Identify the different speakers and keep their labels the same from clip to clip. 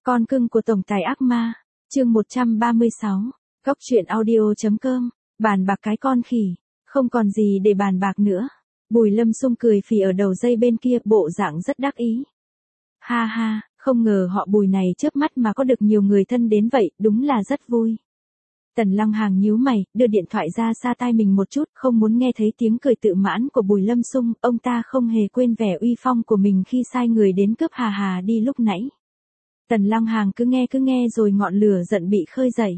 Speaker 1: Con cưng của tổng tài ác ma, chương 136, Góc truyện audio.com, bàn bạc cái con khỉ, không còn gì để bàn bạc nữa. Bùi Lâm Sung cười phì ở đầu dây bên kia, bộ dạng rất đắc ý. Ha ha, không ngờ họ Bùi này chớp mắt mà có được nhiều người thân đến vậy, đúng là rất vui. Tần Long Hàng nhíu mày, đưa điện thoại ra xa tai mình một chút, không muốn nghe thấy tiếng cười tự mãn của Bùi Lâm Sung, ông ta không hề quên vẻ uy phong của mình khi sai người đến cướp Hà Hà đi lúc nãy. Tần Long Hàng cứ nghe rồi ngọn lửa giận bị khơi dậy.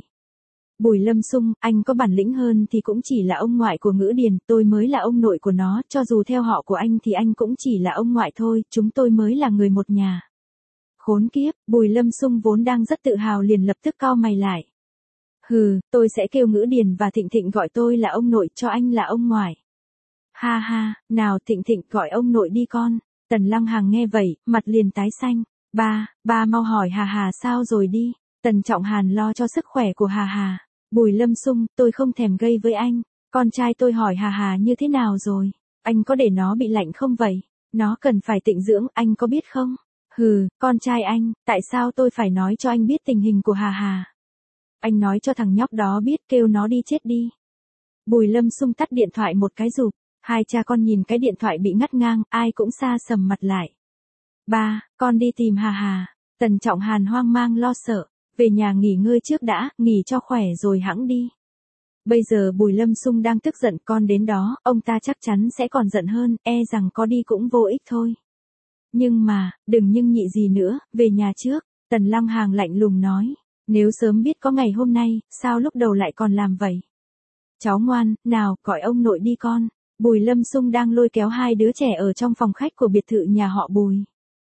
Speaker 1: Bùi Lâm Sung, anh có bản lĩnh hơn thì cũng chỉ là ông ngoại của Ngữ Điền, tôi mới là ông nội của nó, cho dù theo họ của anh thì anh cũng chỉ là ông ngoại thôi, chúng tôi mới là người một nhà. Khốn kiếp, Bùi Lâm Sung vốn đang rất tự hào liền lập tức cau mày lại. Hừ, tôi sẽ kêu Ngữ Điền và Thịnh Thịnh gọi tôi là ông nội, cho anh là ông ngoại. Ha ha, nào Thịnh Thịnh gọi ông nội đi con. Tần Long Hàng nghe vậy, mặt liền tái xanh. Ba mau hỏi Hà Hà sao rồi đi. Tần Trọng Hàn lo cho sức khỏe của Hà Hà. Bùi Lâm Sung, tôi không thèm gây với anh. Con trai tôi hỏi Hà Hà như thế nào rồi? Anh có để nó bị lạnh không vậy? Nó cần phải tịnh dưỡng, anh có biết không? Hừ, con trai anh, tại sao tôi phải nói cho anh biết tình hình của Hà Hà? Anh nói cho thằng nhóc đó biết, kêu nó đi chết đi. Bùi Lâm Sung tắt điện thoại một cái rụp. Hai cha con nhìn cái điện thoại bị ngắt ngang, ai cũng xa sầm mặt lại. Ba, con đi tìm Hà Hà. Tần Trọng Hàn hoang mang lo sợ. Về nhà nghỉ ngơi trước đã, nghỉ cho khỏe rồi hẵng đi. Bây giờ Bùi Lâm Sung đang tức giận, con đến đó, ông ta chắc chắn sẽ còn giận hơn, e rằng có đi cũng vô ích thôi. Nhưng mà, đừng nhưng nhị gì nữa, về nhà trước. Tần Long Hàng lạnh lùng nói. Nếu sớm biết có ngày hôm nay, sao lúc đầu lại còn làm vậy? Cháu ngoan, nào, gọi ông nội đi con. Bùi Lâm Sung đang lôi kéo hai đứa trẻ ở trong phòng khách của biệt thự nhà họ Bùi.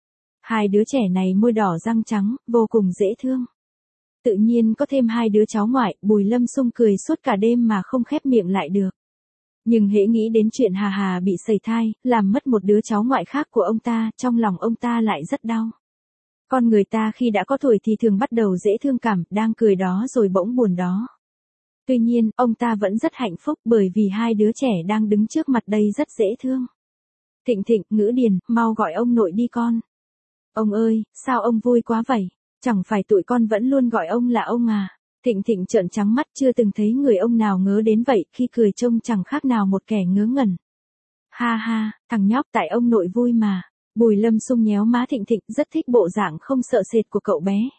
Speaker 1: Hai đứa trẻ này môi đỏ răng trắng, vô cùng dễ thương. Tự nhiên có thêm hai đứa cháu ngoại, Bùi Lâm Sung cười suốt cả đêm mà không khép miệng lại được. Nhưng hễ nghĩ đến chuyện Hà Hà bị sẩy thai, làm mất một đứa cháu ngoại khác của ông ta, trong lòng ông ta lại rất đau. Con người ta khi đã có tuổi thì thường bắt đầu dễ thương cảm, đang cười đó rồi bỗng buồn đó. Tuy nhiên, ông ta vẫn rất hạnh phúc bởi vì hai đứa trẻ đang đứng trước mặt đây rất dễ thương. Thịnh Thịnh, Ngữ Điền, mau gọi ông nội đi con. Ông ơi, sao ông vui quá vậy? Chẳng phải tụi con vẫn luôn gọi ông là ông à? Thịnh Thịnh trợn trắng mắt, chưa từng thấy người ông nào ngớ đến vậy, khi cười trông chẳng khác nào một kẻ ngớ ngẩn. Ha ha, thằng nhóc, tại ông nội vui mà. Bùi Lâm Sung nhéo má Thịnh Thịnh, rất thích bộ dạng không sợ sệt của cậu bé.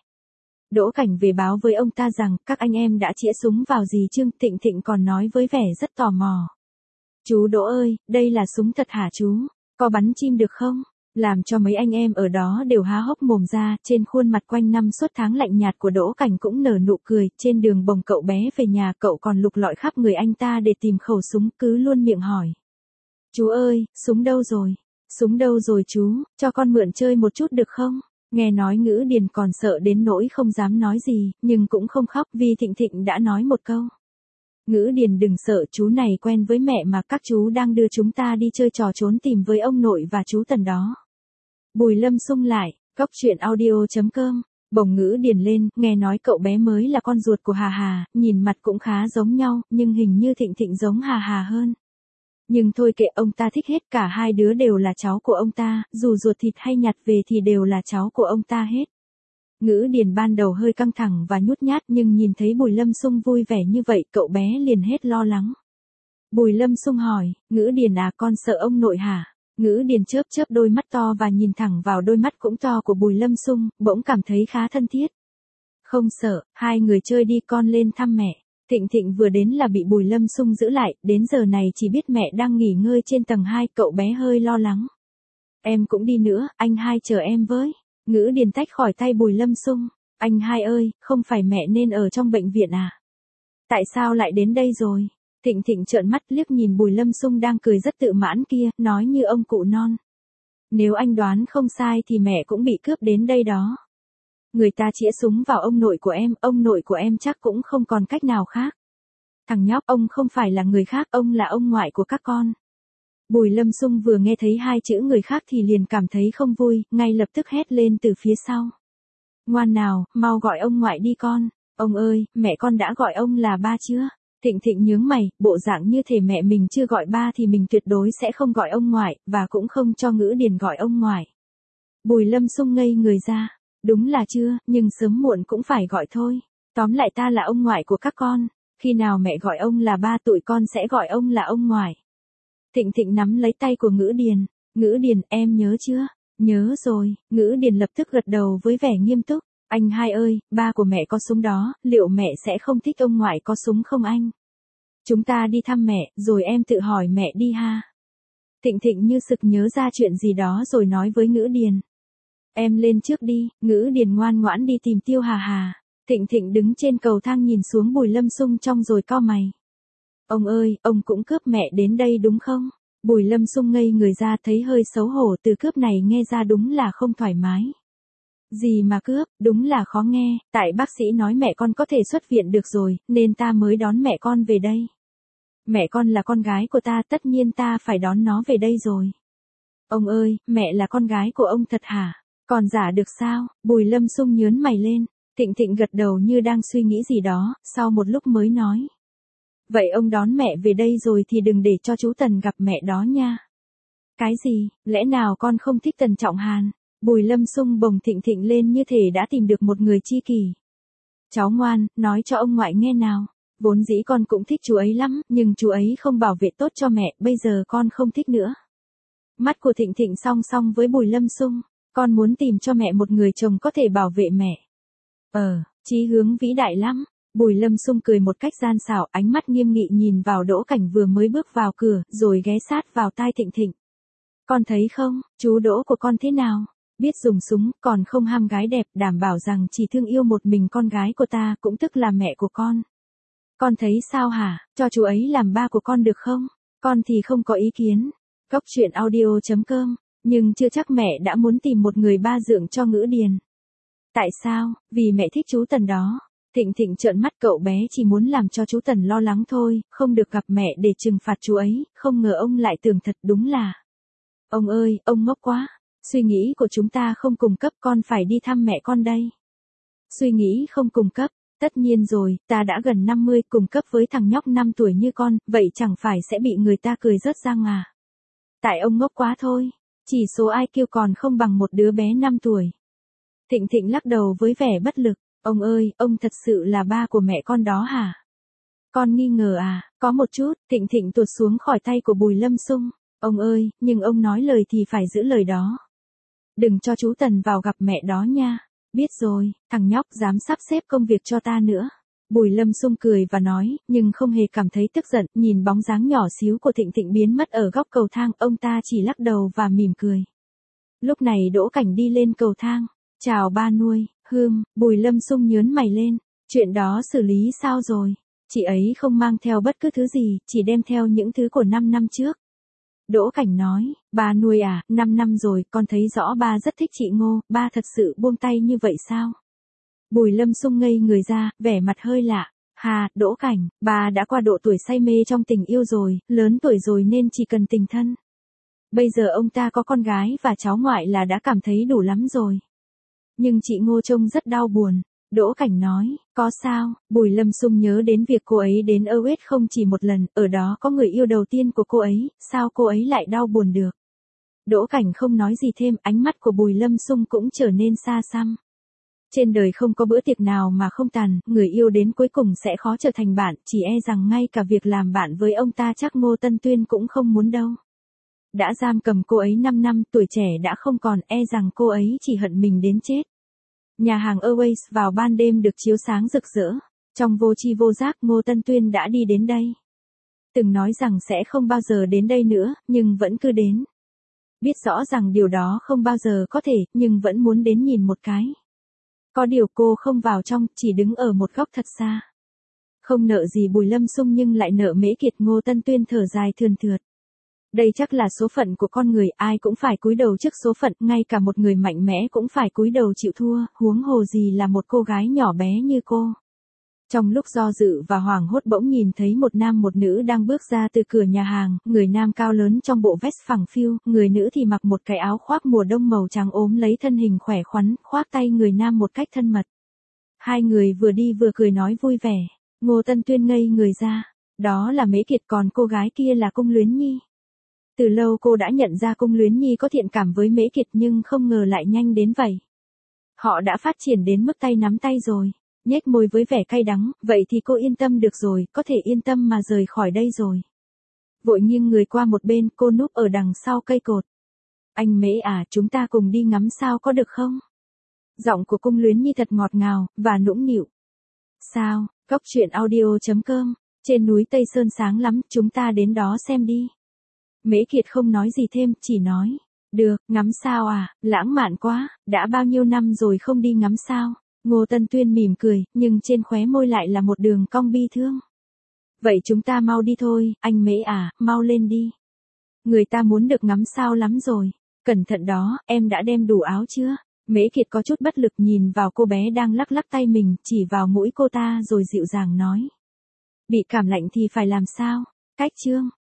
Speaker 1: Đỗ Cảnh về báo với ông ta rằng các anh em đã chĩa súng vào dì Trương. Thịnh Thịnh còn nói với vẻ rất tò mò. Chú Đỗ ơi, đây là súng thật hả chú? Có bắn chim được không? Làm cho mấy anh em ở đó đều há hốc mồm ra, trên khuôn mặt quanh năm suốt tháng lạnh nhạt của Đỗ Cảnh cũng nở nụ cười. Trên đường bồng cậu bé về nhà, cậu còn lục lọi khắp người anh ta để tìm khẩu súng, cứ luôn miệng hỏi. Chú ơi, súng đâu rồi? Súng đâu rồi chú, cho con mượn chơi một chút được không? Nghe nói Ngữ Điền còn sợ đến nỗi không dám nói gì, nhưng cũng không khóc vì Thịnh Thịnh đã nói một câu. Ngữ Điền đừng sợ, chú này quen với mẹ mà, các chú đang đưa chúng ta đi chơi trò trốn tìm với ông nội và chú Tần đó. Bùi Lâm Sung lại, Góc truyện audio.com, bồng Ngữ Điền lên, nghe nói cậu bé mới là con ruột của Hà Hà, nhìn mặt cũng khá giống nhau, nhưng hình như Thịnh Thịnh giống Hà Hà hơn. Nhưng thôi kệ, ông ta thích hết, cả hai đứa đều là cháu của ông ta, dù ruột thịt hay nhặt về thì đều là cháu của ông ta hết. Ngữ Điền ban đầu hơi căng thẳng và nhút nhát, nhưng nhìn thấy Bùi Lâm Sung vui vẻ như vậy, cậu bé liền hết lo lắng. Bùi Lâm Sung hỏi, Ngữ Điền à, con sợ ông nội hả? Ngữ Điền chớp chớp đôi mắt to và nhìn thẳng vào đôi mắt cũng to của Bùi Lâm Sung, bỗng cảm thấy khá thân thiết. Không sợ, hai người chơi đi, con lên thăm mẹ. Thịnh Thịnh vừa đến là bị Bùi Lâm Sung giữ lại, đến giờ này chỉ biết mẹ đang nghỉ ngơi trên tầng 2, cậu bé hơi lo lắng. Em cũng đi nữa, anh hai chờ em với. Ngữ Điền tách khỏi tay Bùi Lâm Sung. Anh hai ơi, không phải mẹ nên ở trong bệnh viện à? Tại sao lại đến đây rồi? Thịnh Thịnh trợn mắt liếc nhìn Bùi Lâm Sung đang cười rất tự mãn kia, nói như ông cụ non. Nếu anh đoán không sai thì mẹ cũng bị cướp đến đây đó. Người ta chĩa súng vào ông nội của em chắc cũng không còn cách nào khác. Thằng nhóc, ông không phải là người khác, ông là ông ngoại của các con. Bùi Lâm Sung vừa nghe thấy hai chữ người khác thì liền cảm thấy không vui, ngay lập tức hét lên từ phía sau. Ngoan nào, mau gọi ông ngoại đi con. Ông ơi, mẹ con đã gọi ông là ba chưa? Thịnh Thịnh nhướng mày, bộ dạng như thể mẹ mình chưa gọi ba thì mình tuyệt đối sẽ không gọi ông ngoại, và cũng không cho Ngữ Điền gọi ông ngoại. Bùi Lâm Sung ngây người ra. Đúng là chưa, nhưng sớm muộn cũng phải gọi thôi. Tóm lại ta là ông ngoại của các con. Khi nào mẹ gọi ông là ba tụi con sẽ gọi ông là ông ngoại. Thịnh Thịnh nắm lấy tay của Ngữ Điền. Ngữ Điền, em nhớ chưa? Nhớ rồi, Ngữ Điền lập tức gật đầu với vẻ nghiêm túc. Anh hai ơi, ba của mẹ có súng đó, liệu mẹ sẽ không thích ông ngoại có súng không anh? Chúng ta đi thăm mẹ, rồi em tự hỏi mẹ đi ha. Thịnh Thịnh như sực nhớ ra chuyện gì đó rồi nói với Ngữ Điền. Em lên trước đi, Ngữ Điền ngoan ngoãn đi tìm Tiêu Hà Hà. Thịnh Thịnh đứng trên cầu thang nhìn xuống Bùi Lâm Xung trong rồi cau mày. Ông ơi, ông cũng cướp mẹ đến đây đúng không? Bùi Lâm Xung ngây người ra thấy hơi xấu hổ, từ cướp này nghe ra đúng là không thoải mái. Gì mà cướp, đúng là khó nghe, tại bác sĩ nói mẹ con có thể xuất viện được rồi, nên ta mới đón mẹ con về đây. Mẹ con là con gái của ta, tất nhiên ta phải đón nó về đây rồi. Ông ơi, mẹ là con gái của ông thật hả? Còn giả được sao? Bùi Lâm Xung nhớn mày lên. Thịnh Thịnh gật đầu như đang suy nghĩ gì đó, sau một lúc mới nói. Vậy ông đón mẹ về đây rồi thì đừng để cho chú Tần gặp mẹ đó nha. Cái gì, lẽ nào con không thích Tần Trọng Hàn? Bùi Lâm Xung bồng Thịnh Thịnh lên như thể đã tìm được một người tri kỷ. Cháu ngoan, nói cho ông ngoại nghe nào. Vốn dĩ con cũng thích chú ấy lắm, nhưng chú ấy không bảo vệ tốt cho mẹ, bây giờ con không thích nữa. Mắt của Thịnh Thịnh song song với Bùi Lâm Xung, con muốn tìm cho mẹ một người chồng có thể bảo vệ mẹ. Chí hướng vĩ đại lắm. Bùi Lâm Xung cười một cách gian xảo, ánh mắt nghiêm nghị nhìn vào Đỗ Cảnh vừa mới bước vào cửa, rồi ghé sát vào tai Thịnh Thịnh. Con thấy không, chú Đỗ của con thế nào? Biết dùng súng, còn không ham gái đẹp, đảm bảo rằng chỉ thương yêu một mình con gái của ta, cũng tức là mẹ của con. Con thấy sao hả, cho chú ấy làm ba của con được không? Con thì không có ý kiến. Cốc truyện audio.com, nhưng chưa chắc mẹ đã muốn tìm một người ba dượng cho Ngữ Điền. Tại sao? Vì mẹ thích chú Tần đó. Thịnh Thịnh trợn mắt, cậu bé chỉ muốn làm cho chú Tần lo lắng thôi, không được gặp mẹ để trừng phạt chú ấy, không ngờ ông lại tưởng thật, đúng là. Ông ơi, ông ngốc quá. Suy nghĩ của chúng ta không cùng cấp, con phải đi thăm mẹ con đây. Suy nghĩ không cùng cấp, tất nhiên rồi, ta đã gần 50, cùng cấp với thằng nhóc 5 tuổi như con, vậy chẳng phải sẽ bị người ta cười rớt răng à? Tại ông ngốc quá thôi, chỉ số IQ còn không bằng một đứa bé 5 tuổi. Thịnh Thịnh lắc đầu với vẻ bất lực. Ông ơi, ông thật sự là ba của mẹ con đó hả? Con nghi ngờ à? Có một chút. Thịnh Thịnh tuột xuống khỏi tay của Bùi Lâm Xung. Ông ơi, nhưng ông nói lời thì phải giữ lời đó. Đừng cho chú Tần vào gặp mẹ đó nha. Biết rồi, thằng nhóc dám sắp xếp công việc cho ta nữa. Bùi Lâm Xung cười và nói, nhưng không hề cảm thấy tức giận, nhìn bóng dáng nhỏ xíu của Thịnh Thịnh biến mất ở góc cầu thang, ông ta chỉ lắc đầu và mỉm cười. Lúc này Đỗ Cảnh đi lên cầu thang. Chào ba nuôi. Bùi Lâm Xung nhớn mày lên. Chuyện đó xử lý sao rồi? Chị ấy không mang theo bất cứ thứ gì, chỉ đem theo những thứ của 5 năm trước. Đỗ Cảnh nói, ba nuôi à, 5 năm rồi, con thấy rõ ba rất thích chị Ngô, ba thật sự buông tay như vậy sao? Bùi Lâm Xung ngây người ra, vẻ mặt hơi lạ. Hà, Đỗ Cảnh, ba đã qua độ tuổi say mê trong tình yêu rồi, lớn tuổi rồi nên chỉ cần tình thân. Bây giờ ông ta có con gái và cháu ngoại là đã cảm thấy đủ lắm rồi. Nhưng chị Ngô trông rất đau buồn. Đỗ Cảnh nói, có sao? Bùi Lâm Xung nhớ đến việc cô ấy đến OS không chỉ một lần, ở đó có người yêu đầu tiên của cô ấy, sao cô ấy lại đau buồn được? Đỗ Cảnh không nói gì thêm, ánh mắt của Bùi Lâm Xung cũng trở nên xa xăm. Trên đời không có bữa tiệc nào mà không tàn, người yêu đến cuối cùng sẽ khó trở thành bạn, chỉ e rằng ngay cả việc làm bạn với ông ta chắc Ngô Tân Tuyên cũng không muốn đâu. Đã giam cầm cô ấy 5 năm, tuổi trẻ đã không còn, e rằng cô ấy chỉ hận mình đến chết. Nhà hàng Airways vào ban đêm được chiếu sáng rực rỡ. Trong vô tri vô giác Ngô Tân Tuyên đã đi đến đây. Từng nói rằng sẽ không bao giờ đến đây nữa, nhưng vẫn cứ đến. Biết rõ rằng điều đó không bao giờ có thể, nhưng vẫn muốn đến nhìn một cái. Có điều cô không vào trong, chỉ đứng ở một góc thật xa. Không nợ gì Bùi Lâm Xung nhưng lại nợ Mễ Kiệt. Ngô Tân Tuyên thở dài thườn thượt. Đây chắc là số phận của con người, ai cũng phải cúi đầu trước số phận, ngay cả một người mạnh mẽ cũng phải cúi đầu chịu thua, huống hồ gì là một cô gái nhỏ bé như cô. Trong lúc do dự và hoảng hốt bỗng nhìn thấy một nam một nữ đang bước ra từ cửa nhà hàng, người nam cao lớn trong bộ vest phẳng phiu, người nữ thì mặc một cái áo khoác mùa đông màu trắng ốm lấy thân hình khỏe khoắn, khoác tay người nam một cách thân mật. Hai người vừa đi vừa cười nói vui vẻ. Ngô Tân Tuyên ngây người ra. Đó là Mễ Kiệt, còn cô gái kia là Cung Luyến Nhi. Từ lâu cô đã nhận ra Cung Luyến Nhi có thiện cảm với Mễ Kiệt nhưng không ngờ lại nhanh đến vậy. Họ đã phát triển đến mức tay nắm tay rồi. Nhếch môi với vẻ cay đắng, vậy thì cô yên tâm được rồi, có thể yên tâm mà rời khỏi đây rồi. Vội nghiêng người qua một bên, cô núp ở đằng sau cây cột. Anh Mễ à, chúng ta cùng đi ngắm sao có được không? Giọng của Cung Luyến Nhi thật ngọt ngào, và nũng nịu. Sao, Cốc truyện audio.com, trên núi Tây Sơn sáng lắm, chúng ta đến đó xem đi. Mễ Kiệt không nói gì thêm, chỉ nói. Được, ngắm sao à, lãng mạn quá, đã bao nhiêu năm rồi không đi ngắm sao. Ngô Tân Tuyên mỉm cười, nhưng trên khóe môi lại là một đường cong bi thương. Vậy chúng ta mau đi thôi, anh Mễ à, mau lên đi. Người ta muốn được ngắm sao lắm rồi. Cẩn thận đó, em đã đem đủ áo chưa? Mễ Kiệt có chút bất lực nhìn vào cô bé đang lắc lắc tay mình, chỉ vào mũi cô ta rồi dịu dàng nói. Bị cảm lạnh thì phải làm sao? Cách chương.